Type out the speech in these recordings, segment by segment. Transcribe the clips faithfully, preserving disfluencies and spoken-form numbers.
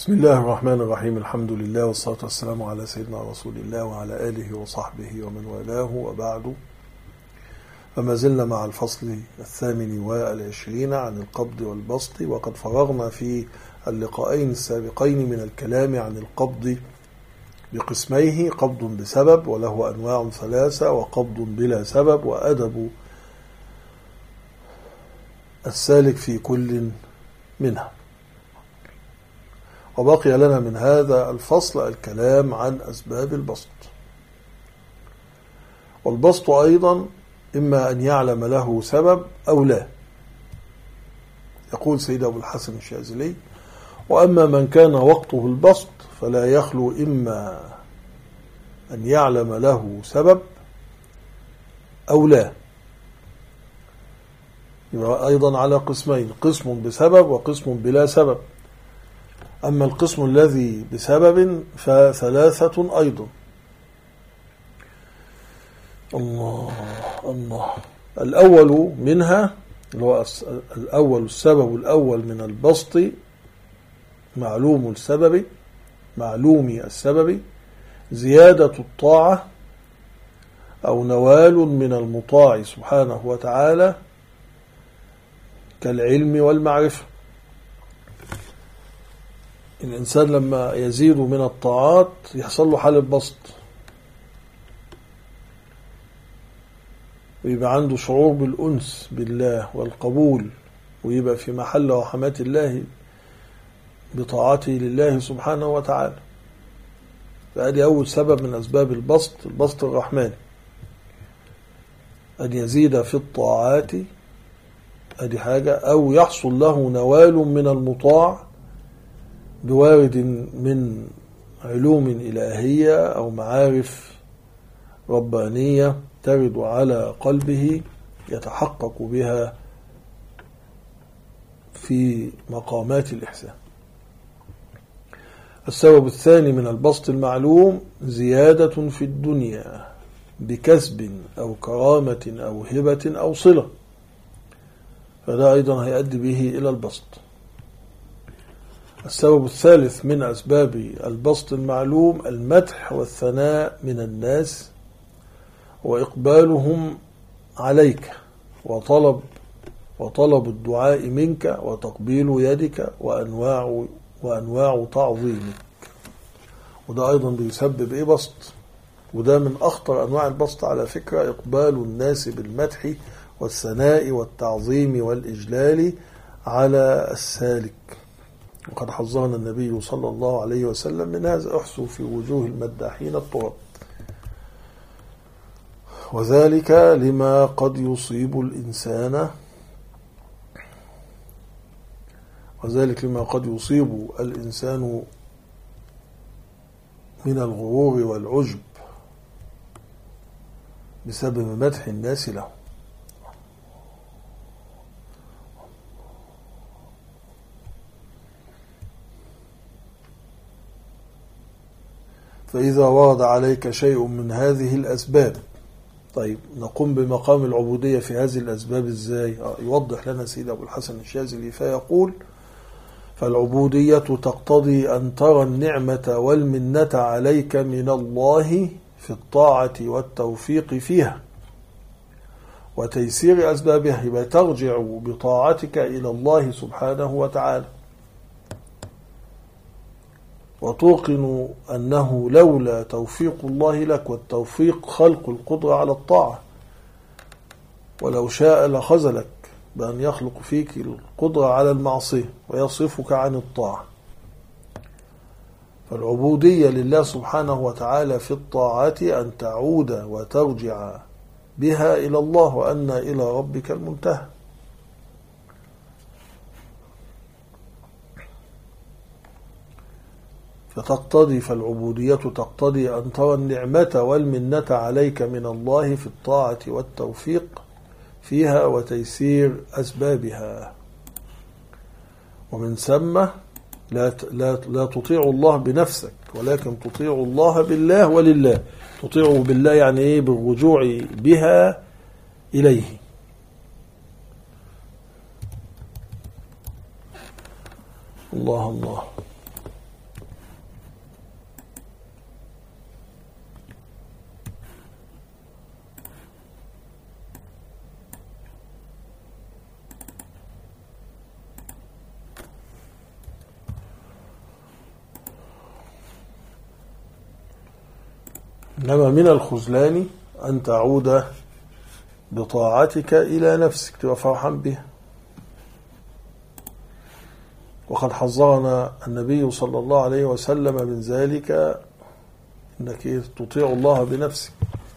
بسم الله الرحمن الرحيم. الحمد لله والصلاة والسلام على سيدنا رسول الله وعلى آله وصحبه ومن والاه، وبعد. فما زلنا مع الفصل الثامن والعشرين عن القبض والبسط، وقد فرغنا في اللقاءين السابقين من الكلام عن القبض بقسميه: قبض بسبب وله أنواع ثلاثة، وقبض بلا سبب، وأدب السالك في كل منها. وبقي لنا من هذا الفصل الكلام عن أسباب البسط. والبسط أيضا إما أن يعلم له سبب أو لا. يقول سيد أبو الحسن الشاذلي: وأما من كان وقته البسط فلا يخلو إما أن يعلم له سبب أو لا. يبقى أيضا على قسمين: قسم بسبب وقسم بلا سبب. أما القسم الذي بسبب فثلاثة أيضا. الله الله الأول منها اللي هو الأول السبب الأول من البسط معلوم السبب معلوم السبب زيادة الطاعة أو نوال من المطاع سبحانه وتعالى كالعلم والمعرفة. الإنسان لما يزيد من الطاعات يحصل له حالة بسط، ويبقى عنده شعور بالأنس بالله والقبول، ويبقى في محل رحمات الله بطاعته لله سبحانه وتعالى. فهذه أول سبب من أسباب البسط، البسط الرحماني، أن يزيد في الطاعات، هذه حاجة، أو يحصل له نوال من المطاع بوارد من علوم إلهية أو معارف ربانية ترد على قلبه يتحقق بها في مقامات الإحسان. السبب الثاني من البسط المعلوم زيادة في الدنيا بكسب أو كرامة أو هبة أو صلة، فده أيضا هيؤدي به إلى البسط. السبب الثالث من أسباب البسط المعلوم المدح والثناء من الناس وإقبالهم عليك وطلب وطلب الدعاء منك وتقبيل يدك وأنواع وأنواع تعظيمك، وده أيضا بيسبب إيه بسط. وده من أخطر أنواع البسط على فكرة، إقبال الناس بالمدح والثناء والتعظيم والإجلال على السالك. وقد حذرنا النبي صلى الله عليه وسلم من هذا: احسوا في وجوه المداحين التراب. وذلك لما قد يصيب الإنسان وذلك لما قد يصيب الإنسان من الغرور والعجب بسبب مدح الناس له. فإذا ورد عليك شيء من هذه الأسباب، طيب نقوم بمقام العبودية في هذه الأسباب إزاي؟ يوضح لنا سيد أبو الحسن الشاذلي فيقول: فالعبودية تقتضي أن ترى النعمة والمنة عليك من الله في الطاعة والتوفيق فيها وتيسير أسبابها. يبقى ترجع بطاعتك إلى الله سبحانه وتعالى، وتوقن أنه لولا توفيق الله لك، والتوفيق خلق القدرة على الطاعة، ولو شاء لخذلك بأن يخلق فيك القدرة على المعصية ويصرفك عن الطاعة. فالعبودية لله سبحانه وتعالى في الطاعات أن تعود وترجع بها إلى الله، وأن إلى ربك المنتهى. فتقتضي فالعبودية تقتضي أن ترى النعمة والمنة عليك من الله في الطاعة والتوفيق فيها وتيسير أسبابها. ومن ثم لا لا لا تطيع الله بنفسك، ولكن تطيع الله بالله ولله. تطيعه بالله يعني إيه؟ بالرجوع بها إليه. الله الله إنما من الخذلان أن تعود بطاعتك إلى نفسك تبقى فرحان بها. وقد حذرنا النبي صلى الله عليه وسلم من ذلك، إنك تطيع الله بنفسك.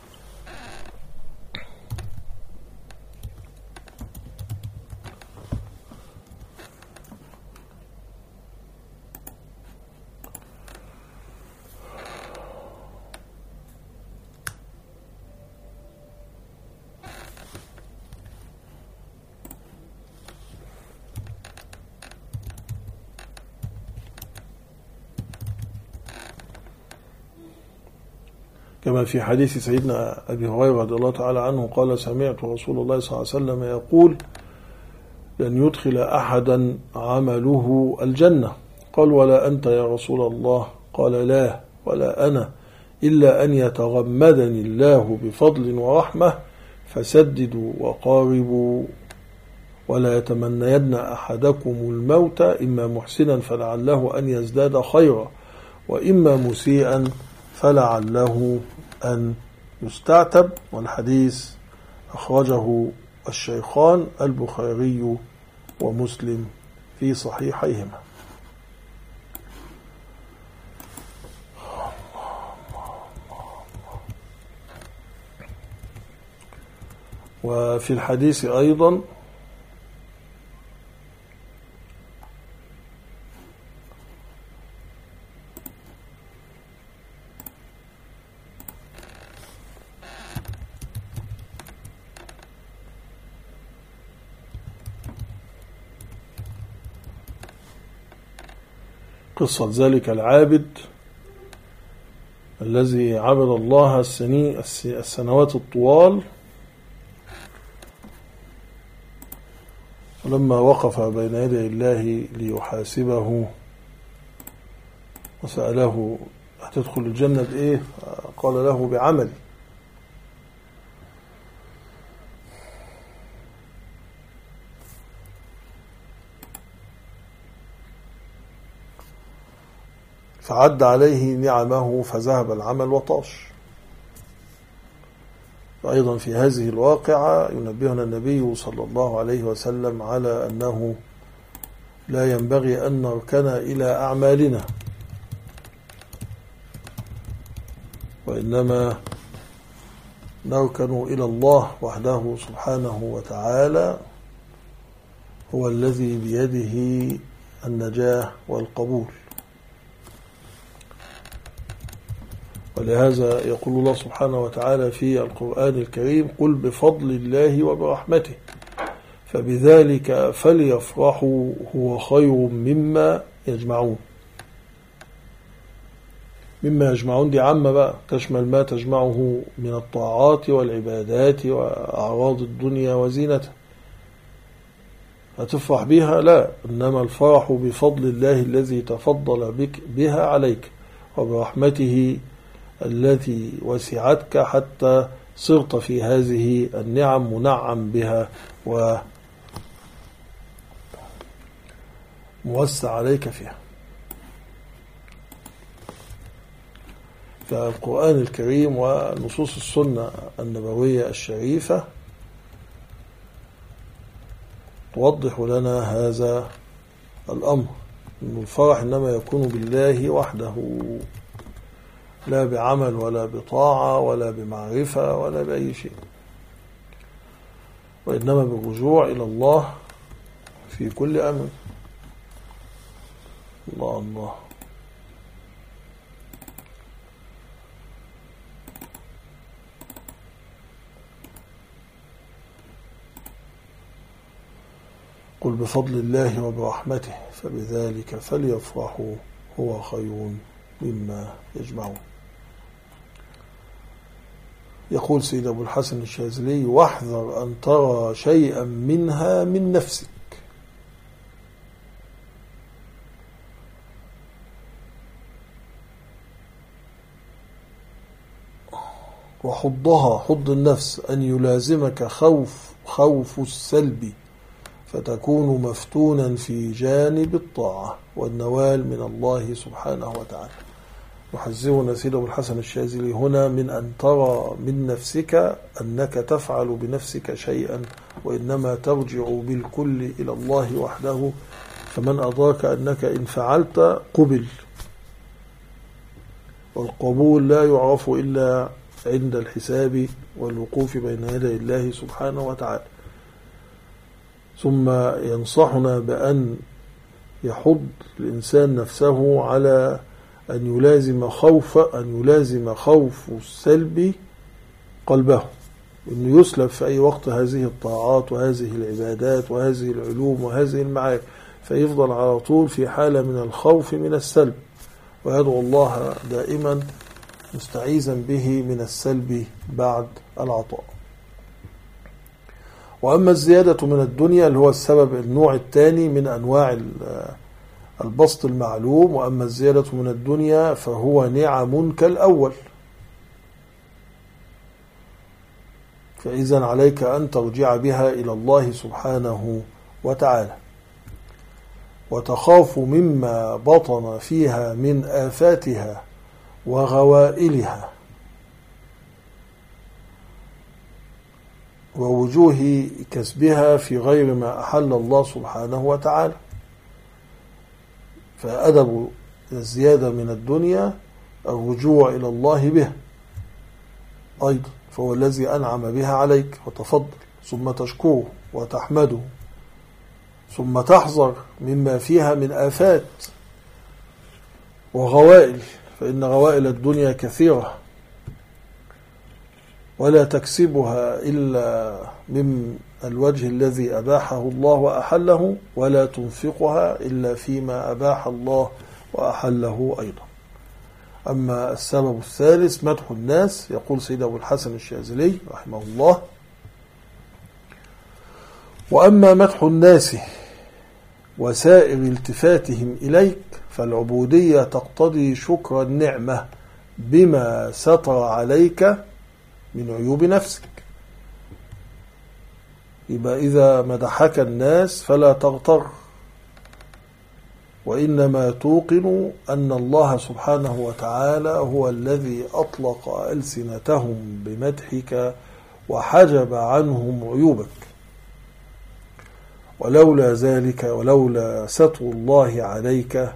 كما في حديث سيدنا أبي هريرة رضي الله تعالى عنه قال: سمعت رسول الله صلى الله عليه وسلم يقول: لن يدخل أحدا عمله الجنة. قال: ولا أنت يا رسول الله؟ قال: لا ولا أنا، إلا أن يتغمدني الله بفضل ورحمة فسددوا وقاربوا، ولا يتمنين أحدكم الموت إما محسنا فلعله أن يزداد خيرا، وإما مسيئا فلعله أن يستعتب. والحديث أخرجه الشيخان البخاري ومسلم في صحيحيهما. وفي الحديث أيضا قصة ذلك العابد الذي عبد الله السنوات الطوال، ولما وقف بين يدي الله ليحاسبه وسأله: هتدخل الجنة بإيه؟ قال له: بعمل. فعد عليه نعمه فذهب العمل وطاش. وأيضا في هذه الواقعة ينبهنا النبي صلى الله عليه وسلم على أنه لا ينبغي أن نركن إلى أعمالنا، وإنما نركن إلى الله وحده سبحانه وتعالى، هو الذي بيده النجاة والقبول. ولهذا يقول الله سبحانه وتعالى في القرآن الكريم: قل بفضل الله وبرحمته فبذلك فليفرحوا هو خير مما يجمعون. مما يجمعون دي عامة بقى، تشمل ما تجمعه من الطاعات والعبادات وأعراض الدنيا وزينتها. هتفرح بها؟ لا، إنما الفرح بفضل الله الذي تفضل بك بها عليك، وبرحمته التي وسعتك حتى صرت في هذه النعم منعم بها وموسع عليك فيها. فالقرآن الكريم ونصوص السنة النبوية الشريفة توضح لنا هذا الأمر، أن الفرح إنما يكون بالله وحده، لا بعمل ولا بطاعة ولا بمعرفة ولا بأي شيء، وإنما بالرجوع إلى الله في كل أمر. الله الله. قل بفضل الله وبرحمته فبذلك فليفرحوا هو خير مما يجمعون. يقول سيد أبو الحسن الشاذلي: واحذر أن ترى شيئا منها من نفسك. وحضها، حض النفس، أن يلازمك خوف خوف السلب فتكون مفتونا في جانب الطاعة والنوال من الله سبحانه وتعالى. يحذرنا سيد أبو الحسن الشاذلي هنا من أن ترى من نفسك أنك تفعل بنفسك شيئا، وإنما ترجع بالكل إلى الله وحده، فمن أدرك أنك إن فعلت قبل، والقبول لا يعرف إلا عند الحساب والوقوف بين يدي الله سبحانه وتعالى. ثم ينصحنا بأن يحض الإنسان نفسه على أن يلازم خوف أن يلازم خوف السلب قلبه، أنه يسلب في أي وقت هذه الطاعات وهذه العبادات وهذه العلوم وهذه المعارف، فيفضل على طول في حالة من الخوف من السلب، ويدعو الله دائما مستعيذا به من السلب بعد العطاء. وأما الزيادة من الدنيا اللي هو السبب النوع الثاني من أنواع البسط المعلوم، وأما الزيادة من الدنيا فهو نعم كالأول، فإذن عليك أن ترجع بها إلى الله سبحانه وتعالى، وتخاف مما بطن فيها من آفاتها وغوائلها ووجوه كسبها في غير ما أحل الله سبحانه وتعالى. فأدب الزيادة من الدنيا الرجوع إلى الله به أيضا، فهو الذي أنعم بها عليك وتفضل، ثم تشكره وتحمده، ثم تحذر مما فيها من آفات وغوائل، فإن غوائل الدنيا كثيرة ولا تكسبها إلا من الوجه الذي أباحه الله وأحله، ولا تنفقها إلا فيما أباح الله وأحله أيضا. أما السبب الثالث مدح الناس، يقول سيد أبو الحسن الشاذلي رحمه الله: وأما مدح الناس وسائر التفاتهم إليك فالعبودية تقتضي شكر النعمة بما ستر عليك من عيوب نفسك. يبقى إذا مدحك الناس فلا تغتر، وإنما توقن أن الله سبحانه وتعالى هو الذي أطلق ألسنتهم بمدحك وحجب عنهم عيوبك، ولولا ذلك ولولا ستر الله عليك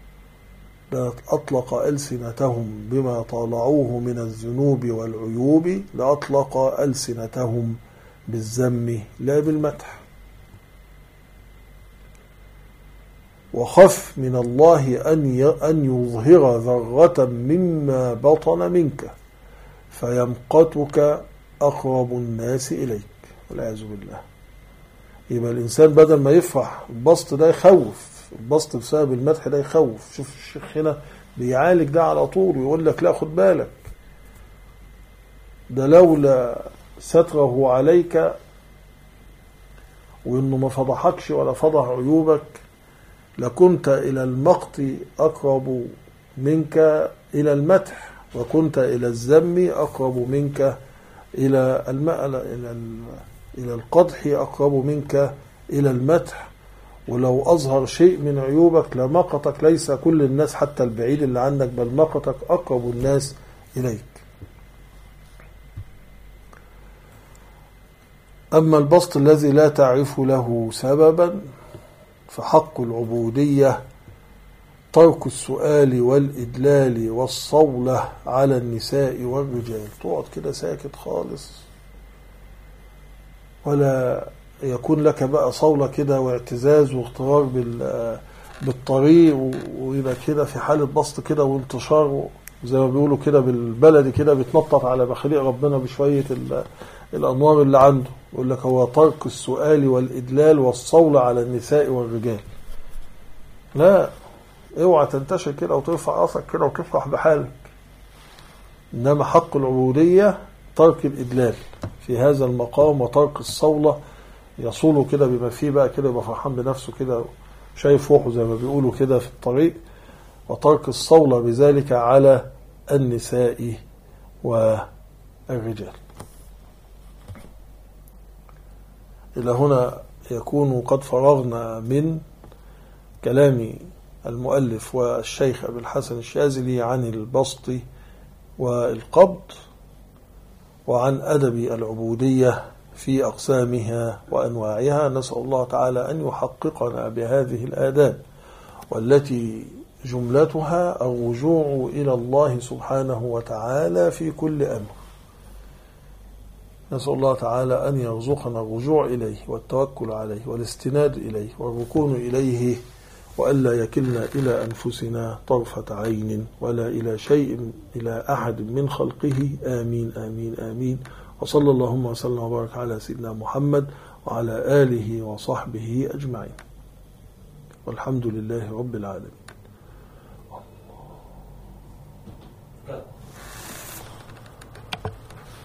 لأطلق ألسنتهم بما طالعوه من الذنوب والعيوب، لأطلق ألسنتهم بالذم لا بالمدح. وخف من الله أن يظهر ذرة مما بطن منك فيمقتك أقرب الناس إليك، والعياذ بالله. يبقى الإنسان بدل ما يفرح البسط ده يخوف، البسط بسبب المدح ده يخوف. شوف الشيخ هنا بيعالج ده على طول ويقول لك لا خد بالك، ده لولا ستره عليك وإنه ما فضحكش ولا فضح عيوبك لكنت إلى المقت أقرب منك إلى المدح، وكنت إلى الذم أقرب منك إلى إلى إلى القدح أقرب منك إلى المدح. ولو أظهر شيء من عيوبك لمقتك ليس كل الناس حتى البعيد اللي عنك، بل مقتك أقرب الناس إليك. أما البسط الذي لا تعرف له سببا فحق العبودية ترك السؤال والإدلال والصولة على النساء والرجال. تقعد كده ساكت خالص، ولا يكون لك بقى صولة كده واعتزاز واغترار بالطريق، ويبقى كده في حالة بسط كده وانتشار زي ما بيقولوا كده بالبلدي كده بيتنطط على مخاليق ربنا بشوية الأنوار اللي عنده. يقول لك هو ترك السؤال والإدلال والصولة على النساء والرجال. لا، اوعى تنتشر كده وترفع راسك كده وتفرح بحالك. إنما حق العبودية ترك الإدلال في هذا المقام وترك الصولة، يصوله كده بما فيه بقى كده يبقى فرحان بنفسه كده شايف روحه زي ما بيقولوا كده في الطريق، وترك الصولة بذلك على النساء والرجال. إلى هنا يكون قد فرغنا من كلام المؤلف والشيخ أبي الحسن الشاذلي عن البسط والقبض، وعن أدب العبودية في أقسامها وأنواعها. نسأل الله تعالى أن يحققنا بهذه الآداب، والتي جملتها الرجوع إلى الله سبحانه وتعالى في كل أمر. نسأل الله تعالى أن يرزقنا الرجوع إليه والتوكل عليه والاستناد إليه والركون إليه، وألا يكلنا إلى أنفسنا طرفة عين ولا إلى شيء إلى أحد من خلقه. آمين آمين آمين. وصلى اللهم وسلم وبارك على سيدنا محمد وعلى آله وصحبه أجمعين، والحمد لله رب العالمين.